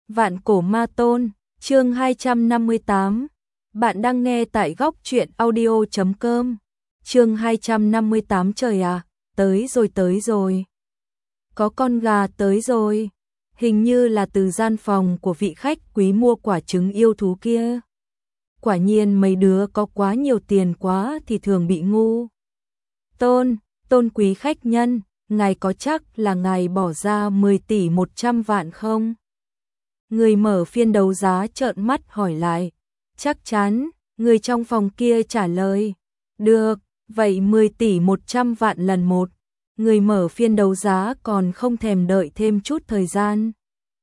Vạn cổ ma tôn, chương 258. Bạn đang nghe tại góc truyện audio.com. Chương 258 trời à, tới rồi. Có con gà tới rồi. Hình như là từ gian phòng của vị khách quý mua quả trứng yêu thú kia. Quả nhiên mấy đứa có quá nhiều tiền quá thì thường bị ngu. Tôn quý khách nhân, ngài có chắc là ngài bỏ ra 10 tỷ 100 vạn không? Người mở phiên đấu giá trợn mắt hỏi lại. Chắc chắn, người trong phòng kia trả lời. Được, vậy 10 tỷ 100 vạn lần một. Người mở phiên đấu giá còn không thèm đợi thêm chút thời gian.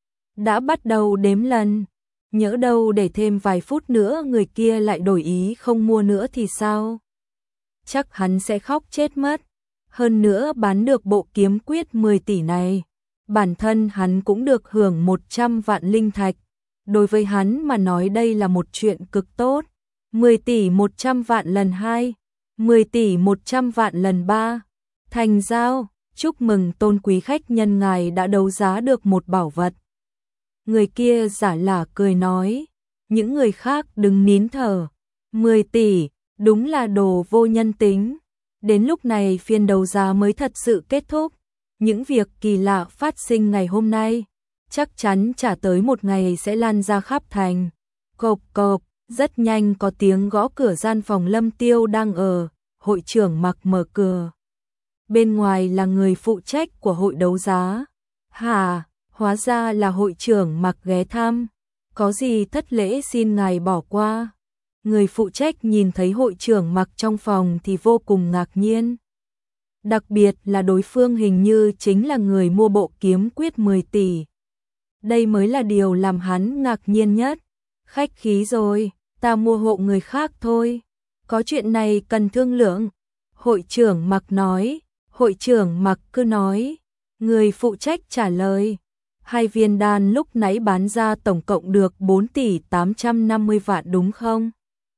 Đã bắt đầu đếm lần. Nhỡ đâu để thêm vài phút nữa người kia lại đổi ý không mua nữa thì sao? Chắc hắn sẽ khóc chết mất. Hơn nữa bán được bộ kiếm quyết 10 tỷ này. Bản thân hắn cũng được hưởng 100 vạn linh thạch. Đối với hắn mà nói đây là một chuyện cực tốt. 10 tỷ 100 vạn lần 2, 10 tỷ 100 vạn lần 3. Thành giao, chúc mừng tôn quý khách nhân ngài đã đấu giá được một bảo vật. Người kia giả lả cười nói. Những người khác đừng nín thở. 10 tỷ, đúng là đồ vô nhân tính. Đến lúc này phiên đấu giá mới thật sự kết thúc. Những việc kỳ lạ phát sinh ngày hôm nay, chắc chắn chả tới một ngày sẽ lan ra khắp thành. Cộp cộp, rất nhanh có tiếng gõ cửa gian phòng Lâm Tiêu đang ở, hội trưởng Mặc mở cửa. Bên ngoài là người phụ trách của hội đấu giá. Hả, hóa ra là hội trưởng Mặc ghé thăm. Có gì thất lễ xin ngài bỏ qua. Người phụ trách nhìn thấy hội trưởng Mặc trong phòng thì vô cùng ngạc nhiên. Đặc biệt là đối phương hình như chính là người mua bộ kiếm quyết 10 tỷ. Đây mới là điều làm hắn ngạc nhiên nhất. Khách khí rồi, ta mua hộ người khác thôi. Có chuyện này cần thương lượng. Hội trưởng Mặc nói. Hội trưởng Mặc cứ nói. Người phụ trách trả lời. 2 viên đan lúc nãy bán ra tổng cộng được 4 tỷ 850 vạn đúng không?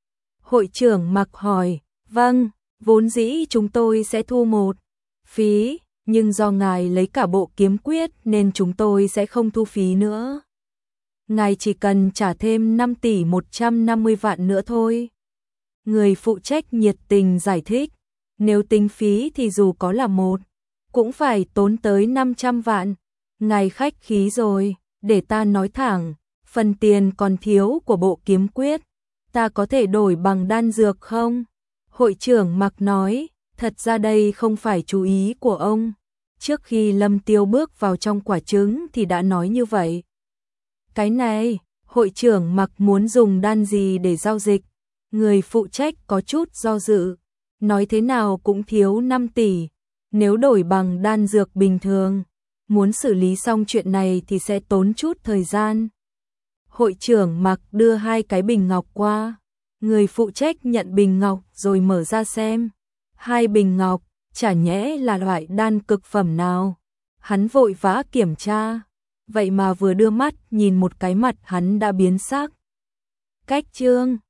Hội trưởng Mặc hỏi. Vâng, vốn dĩ chúng tôi sẽ thu một phí, nhưng do ngài lấy cả bộ kiếm quyết nên chúng tôi sẽ không thu phí nữa. Ngài chỉ cần trả thêm 5 tỷ 150 vạn nữa thôi. Người phụ trách nhiệt tình giải thích, nếu tính phí thì dù có là một, cũng phải tốn tới 500 vạn. Ngài khách khí rồi, để ta nói thẳng, phần tiền còn thiếu của bộ kiếm quyết, ta có thể đổi bằng đan dược không? Hội trưởng Mặc nói. Thật ra đây không phải chú ý của ông. Trước khi Lâm Tiêu bước vào trong quả trứng thì đã nói như vậy. Cái này, hội trưởng Mặc muốn dùng đan gì để giao dịch? Người phụ trách có chút do dự. Nói thế nào cũng thiếu 5 tỷ. Nếu đổi bằng đan dược bình thường, muốn xử lý xong chuyện này thì sẽ tốn chút thời gian. Hội trưởng Mặc đưa 2 cái bình ngọc qua. Người phụ trách nhận bình ngọc rồi mở ra xem. 2 bình ngọc, chả nhẽ là loại đan cực phẩm nào. Hắn vội vã kiểm tra, vậy mà vừa đưa mắt nhìn một cái mặt hắn đã biến sắc. Cách chương